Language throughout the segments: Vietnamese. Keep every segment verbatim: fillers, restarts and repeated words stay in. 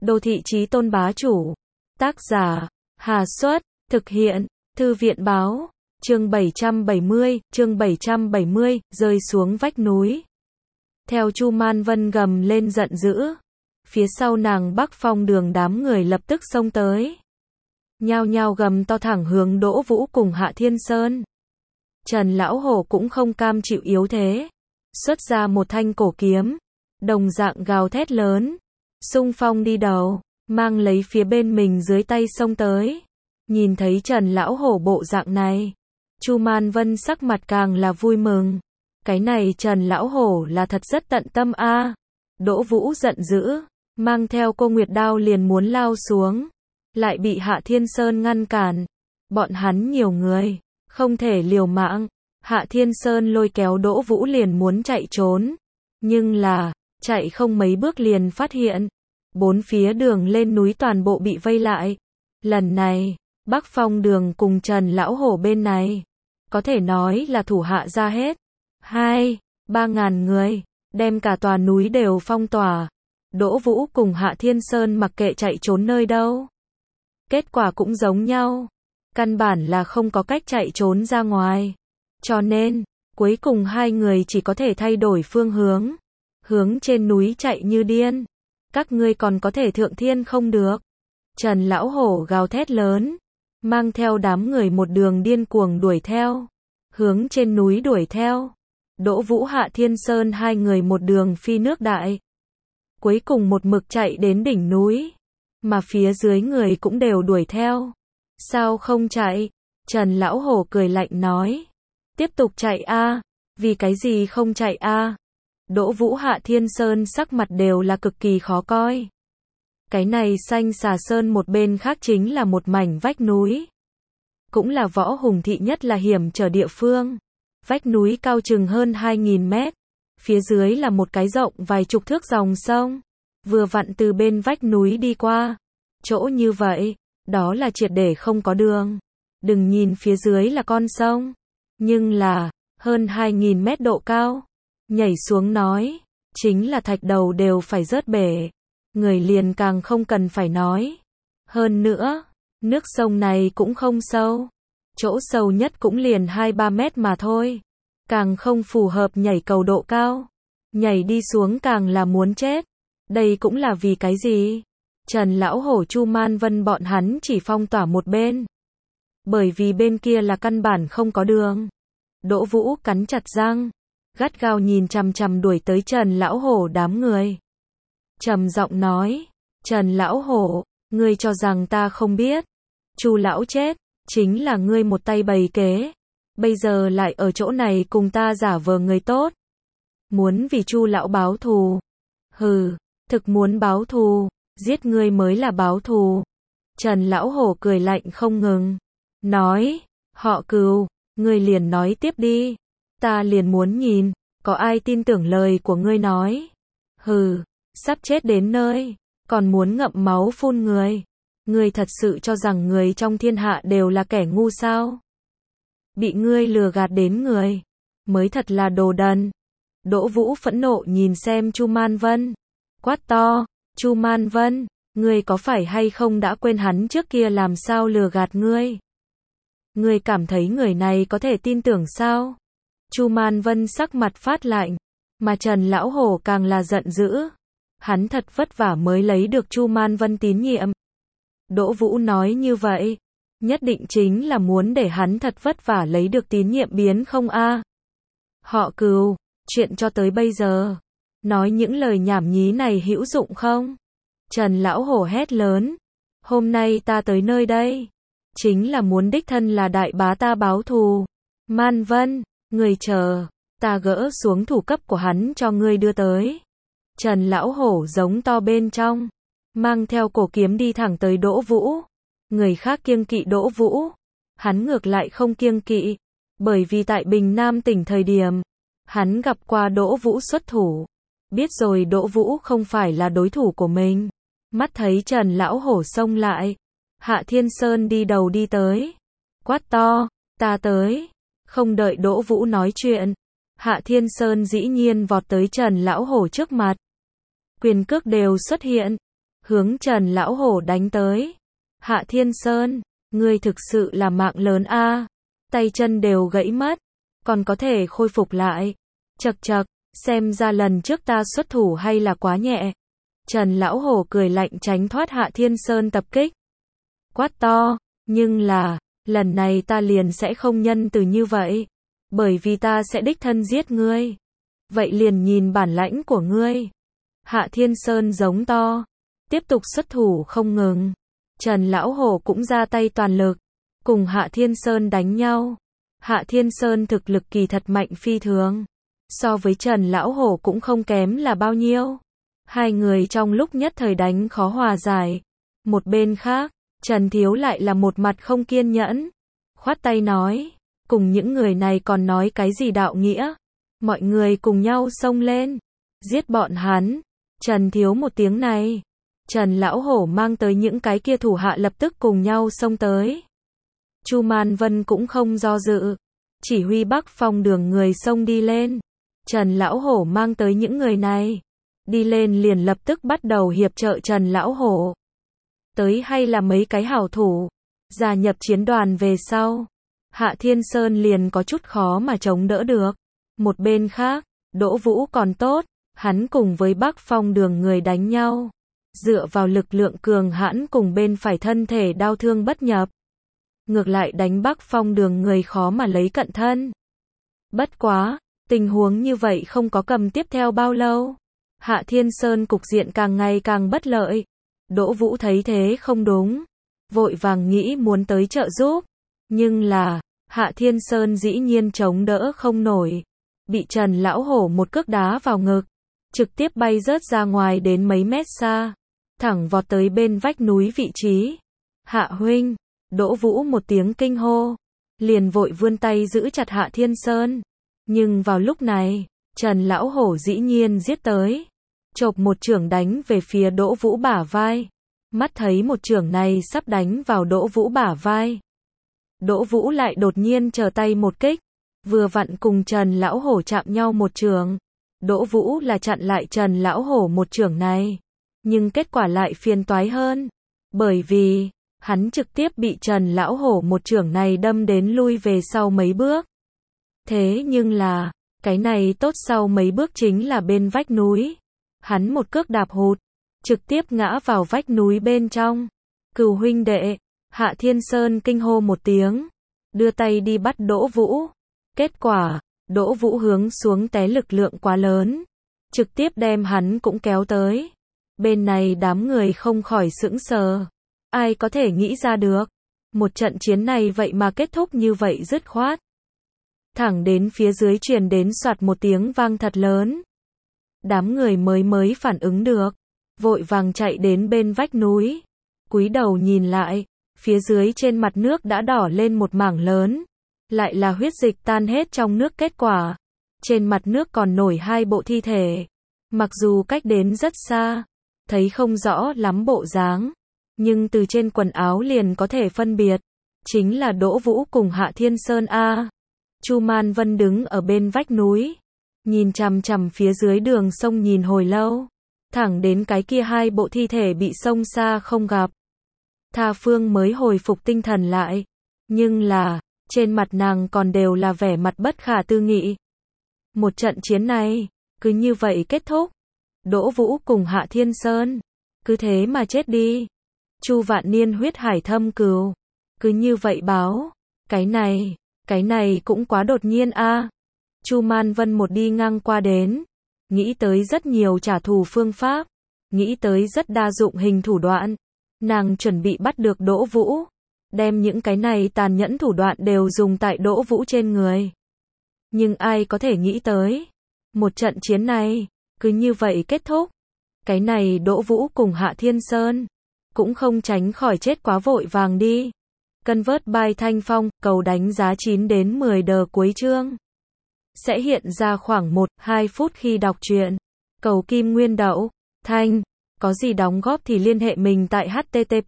Đô thị chí tôn bá chủ. Tác giả, Hà Xuất, thực hiện, Thư viện báo, chương bảy trăm bảy mươi, chương bảy trăm bảy mươi, rơi xuống vách núi. Theo Chu Man Vân gầm lên giận dữ, phía sau nàng Bắc Phong Đường đám người lập tức xông tới. Nhao nhao gầm to thẳng hướng Đỗ Vũ cùng Hạ Thiên Sơn. Trần Lão Hổ cũng không cam chịu yếu thế, xuất ra một thanh cổ kiếm, đồng dạng gào thét lớn, xung phong đi đầu, mang lấy phía bên mình dưới tay xông tới. Nhìn thấy Trần Lão Hổ bộ dạng này, Chu Man Vân sắc mặt càng là vui mừng. Cái này Trần Lão Hổ là thật rất tận tâm a. À. Đỗ Vũ giận dữ, mang theo cô Nguyệt Đao liền muốn lao xuống, lại bị Hạ Thiên Sơn ngăn cản. Bọn hắn nhiều người, không thể liều mạng. Hạ Thiên Sơn lôi kéo Đỗ Vũ liền muốn chạy trốn, nhưng là, chạy không mấy bước liền phát hiện, bốn phía đường lên núi toàn bộ bị vây lại. Lần này, Bắc Phong Đường cùng Trần Lão Hổ bên này, có thể nói là thủ hạ ra hết. Hai, ba ngàn người, đem cả tòa núi đều phong tỏa. Đỗ Vũ cùng Hạ Thiên Sơn mặc kệ chạy trốn nơi đâu. Kết quả cũng giống nhau. Căn bản là không có cách chạy trốn ra ngoài. Cho nên, cuối cùng hai người chỉ có thể thay đổi phương hướng. Hướng trên núi chạy như điên. Các ngươi còn có thể thượng thiên không được. Trần Lão Hổ gào thét lớn, mang theo đám người một đường điên cuồng đuổi theo. Hướng trên núi đuổi theo. Đỗ Vũ Hạ Thiên Sơn hai người một đường phi nước đại. Cuối cùng một mực chạy đến đỉnh núi. Mà phía dưới người cũng đều đuổi theo. Sao không chạy? Trần Lão Hổ cười lạnh nói. Tiếp tục chạy a. Vì cái gì không chạy a? Đỗ Vũ Hạ Thiên Sơn sắc mặt đều là cực kỳ khó coi. Cái này Xanh Xà Sơn một bên khác chính là một mảnh vách núi. Cũng là Võ Hùng thị nhất là hiểm trở địa phương. Vách núi cao chừng hơn hai nghìn mét. Phía dưới là một cái rộng vài chục thước dòng sông. Vừa vặn từ bên vách núi đi qua. Chỗ như vậy, đó là triệt để không có đường. Đừng nhìn phía dưới là con sông. Nhưng là, hơn hai nghìn mét độ cao. Nhảy xuống nói, chính là thạch đầu đều phải rớt bể. Người liền càng không cần phải nói. Hơn nữa, nước sông này cũng không sâu. Chỗ sâu nhất cũng liền hai ba mét mà thôi. Càng không phù hợp nhảy cầu độ cao. Nhảy đi xuống càng là muốn chết. Đây cũng là vì cái gì? Trần Lão Hổ Chu Man Vân bọn hắn chỉ phong tỏa một bên. Bởi vì bên kia là căn bản không có đường. Đỗ Vũ cắn chặt răng, gắt gao nhìn chằm chằm đuổi tới Trần Lão Hổ đám người. Trầm giọng nói, Trần Lão Hổ, ngươi cho rằng ta không biết. Chu lão chết, chính là ngươi một tay bày kế. Bây giờ lại ở chỗ này cùng ta giả vờ người tốt. Muốn vì Chu lão báo thù. Hừ, thực muốn báo thù, giết ngươi mới là báo thù. Trần Lão Hổ cười lạnh không ngừng. Nói, họ Cừu, ngươi liền nói tiếp đi. Ta liền muốn nhìn, có ai tin tưởng lời của ngươi nói. Hừ, sắp chết đến nơi, còn muốn ngậm máu phun người. Ngươi thật sự cho rằng người trong thiên hạ đều là kẻ ngu sao? Bị ngươi lừa gạt đến người, mới thật là đồ đần. Đỗ Vũ phẫn nộ nhìn xem Chu Man Vân. Quát to, Chu Man Vân, ngươi có phải hay không đã quên hắn trước kia làm sao lừa gạt ngươi? Ngươi cảm thấy người này có thể tin tưởng sao? Chu Man Vân sắc mặt phát lạnh, mà Trần Lão Hổ càng là giận dữ. Hắn thật vất vả mới lấy được Chu Man Vân tín nhiệm. Đỗ Vũ nói như vậy, nhất định chính là muốn để hắn thật vất vả lấy được tín nhiệm biến không a? À? Họ Cừu, chuyện cho tới bây giờ, nói những lời nhảm nhí này hữu dụng không? Trần Lão Hổ hét lớn, hôm nay ta tới nơi đây, chính là muốn đích thân là đại bá ta báo thù. Man Vân, người chờ, ta gỡ xuống thủ cấp của hắn cho ngươi đưa tới. Trần Lão Hổ giống to bên trong, mang theo cổ kiếm đi thẳng tới Đỗ Vũ. Người khác kiêng kỵ Đỗ Vũ, hắn ngược lại không kiêng kỵ, bởi vì tại Bình Nam tỉnh thời điểm, hắn gặp qua Đỗ Vũ xuất thủ, biết rồi Đỗ Vũ không phải là đối thủ của mình. Mắt thấy Trần Lão Hổ xông lại, Hạ Thiên Sơn đi đầu đi tới, quát to, ta tới. Không đợi Đỗ Vũ nói chuyện, Hạ Thiên Sơn dĩ nhiên vọt tới Trần Lão Hổ trước mặt. Quyền cước đều xuất hiện, hướng Trần Lão Hổ đánh tới. Hạ Thiên Sơn, ngươi thực sự là mạng lớn a, tay chân đều gãy mất, còn có thể khôi phục lại. Chậc chậc, xem ra lần trước ta xuất thủ hay là quá nhẹ. Trần Lão Hổ cười lạnh tránh thoát Hạ Thiên Sơn tập kích. Quát to, nhưng là, lần này ta liền sẽ không nhân từ như vậy, bởi vì ta sẽ đích thân giết ngươi. Vậy liền nhìn bản lãnh của ngươi. Hạ Thiên Sơn giống to, tiếp tục xuất thủ không ngừng. Trần Lão Hổ cũng ra tay toàn lực, cùng Hạ Thiên Sơn đánh nhau. Hạ Thiên Sơn thực lực kỳ thật mạnh phi thường, so với Trần Lão Hổ cũng không kém là bao nhiêu. Hai người trong lúc nhất thời đánh khó hòa giải. Một bên khác, Trần Thiếu lại là một mặt không kiên nhẫn, khoát tay nói, cùng những người này còn nói cái gì đạo nghĩa, mọi người cùng nhau xông lên, giết bọn hắn. Trần Thiếu một tiếng này, Trần Lão Hổ mang tới những cái kia thủ hạ lập tức cùng nhau xông tới. Chu Man Vân cũng không do dự, chỉ huy Bắc Phong đường người xông đi lên. Trần Lão Hổ mang tới những người này, đi lên liền lập tức bắt đầu hiệp trợ Trần Lão Hổ. Tới hay là mấy cái hảo thủ, gia nhập chiến đoàn về sau, Hạ Thiên Sơn liền có chút khó mà chống đỡ được. Một bên khác, Đỗ Vũ còn tốt, hắn cùng với Bắc Phong đường người đánh nhau, dựa vào lực lượng cường hãn cùng bên phải thân thể đau thương bất nhập. Ngược lại đánh Bắc Phong đường người khó mà lấy cận thân. Bất quá, tình huống như vậy không có cầm tiếp theo bao lâu. Hạ Thiên Sơn cục diện càng ngày càng bất lợi. Đỗ Vũ thấy thế không đúng, vội vàng nghĩ muốn tới trợ giúp. Nhưng là, Hạ Thiên Sơn dĩ nhiên chống đỡ không nổi. Bị Trần Lão Hổ một cước đá vào ngực, trực tiếp bay rớt ra ngoài đến mấy mét xa, thẳng vọt tới bên vách núi vị trí. Hạ huynh, Đỗ Vũ một tiếng kinh hô, liền vội vươn tay giữ chặt Hạ Thiên Sơn. Nhưng vào lúc này, Trần Lão Hổ dĩ nhiên giết tới, chộp một chưởng đánh về phía Đỗ Vũ bả vai. Mắt thấy một chưởng này sắp đánh vào Đỗ Vũ bả vai, Đỗ Vũ lại đột nhiên trở tay một kích, vừa vặn cùng Trần Lão Hổ chạm nhau một chưởng. Đỗ Vũ là chặn lại Trần Lão Hổ một chưởng này, nhưng kết quả lại phiền toái hơn, bởi vì hắn trực tiếp bị Trần Lão Hổ một chưởng này đâm đến lui về sau mấy bước. Thế nhưng là, cái này tốt sau mấy bước chính là bên vách núi. Hắn một cước đạp hụt, trực tiếp ngã vào vách núi bên trong. Cửu huynh đệ, Hạ Thiên Sơn kinh hô một tiếng, đưa tay đi bắt Đỗ Vũ. Kết quả, Đỗ Vũ hướng xuống té lực lượng quá lớn, trực tiếp đem hắn cũng kéo tới. Bên này đám người không khỏi sững sờ. Ai có thể nghĩ ra được, một trận chiến này vậy mà kết thúc như vậy dứt khoát. Thẳng đến phía dưới truyền đến soạt một tiếng vang thật lớn. Đám người mới mới phản ứng được, vội vàng chạy đến bên vách núi, cúi đầu nhìn lại, phía dưới trên mặt nước đã đỏ lên một mảng lớn, lại là huyết dịch tan hết trong nước. Kết quả, trên mặt nước còn nổi hai bộ thi thể, mặc dù cách đến rất xa, thấy không rõ lắm bộ dáng, nhưng từ trên quần áo liền có thể phân biệt, chính là Đỗ Vũ cùng Hạ Thiên Sơn a. Chu Man Vân đứng ở bên vách núi, nhìn chằm chằm phía dưới đường sông nhìn hồi lâu, thẳng đến cái kia hai bộ thi thể bị sông xa không gặp. Tha Phương mới hồi phục tinh thần lại, nhưng là, trên mặt nàng còn đều là vẻ mặt bất khả tư nghị. Một trận chiến này, cứ như vậy kết thúc. Đỗ Vũ cùng Hạ Thiên Sơn, cứ thế mà chết đi. Chu Vạn Niên huyết hải thâm cừu, cứ như vậy báo. Cái này, cái này cũng quá đột nhiên a. Chu Man Vân một đi ngang qua đến, nghĩ tới rất nhiều trả thù phương pháp, nghĩ tới rất đa dụng hình thủ đoạn. Nàng chuẩn bị bắt được Đỗ Vũ, đem những cái này tàn nhẫn thủ đoạn đều dùng tại Đỗ Vũ trên người. Nhưng ai có thể nghĩ tới, một trận chiến này, cứ như vậy kết thúc. Cái này Đỗ Vũ cùng Hạ Thiên Sơn, cũng không tránh khỏi chết quá vội vàng đi. Convert by Thanh Phong, cầu đánh giá chín đến mười đờ cuối chương. Sẽ hiện ra khoảng một đến hai phút khi đọc truyện. Cầu Kim Nguyên Đậu, Thanh, có gì đóng góp thì liên hệ mình tại h t t p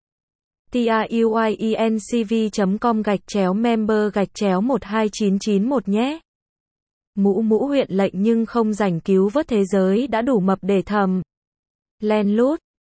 truyencv chấm com gạch chéo member gạch chéo một hai chín chín một nhé. Mũ mũ huyện lệnh nhưng không rảnh cứu vớt thế giới đã đủ mập để thầm. Len lút.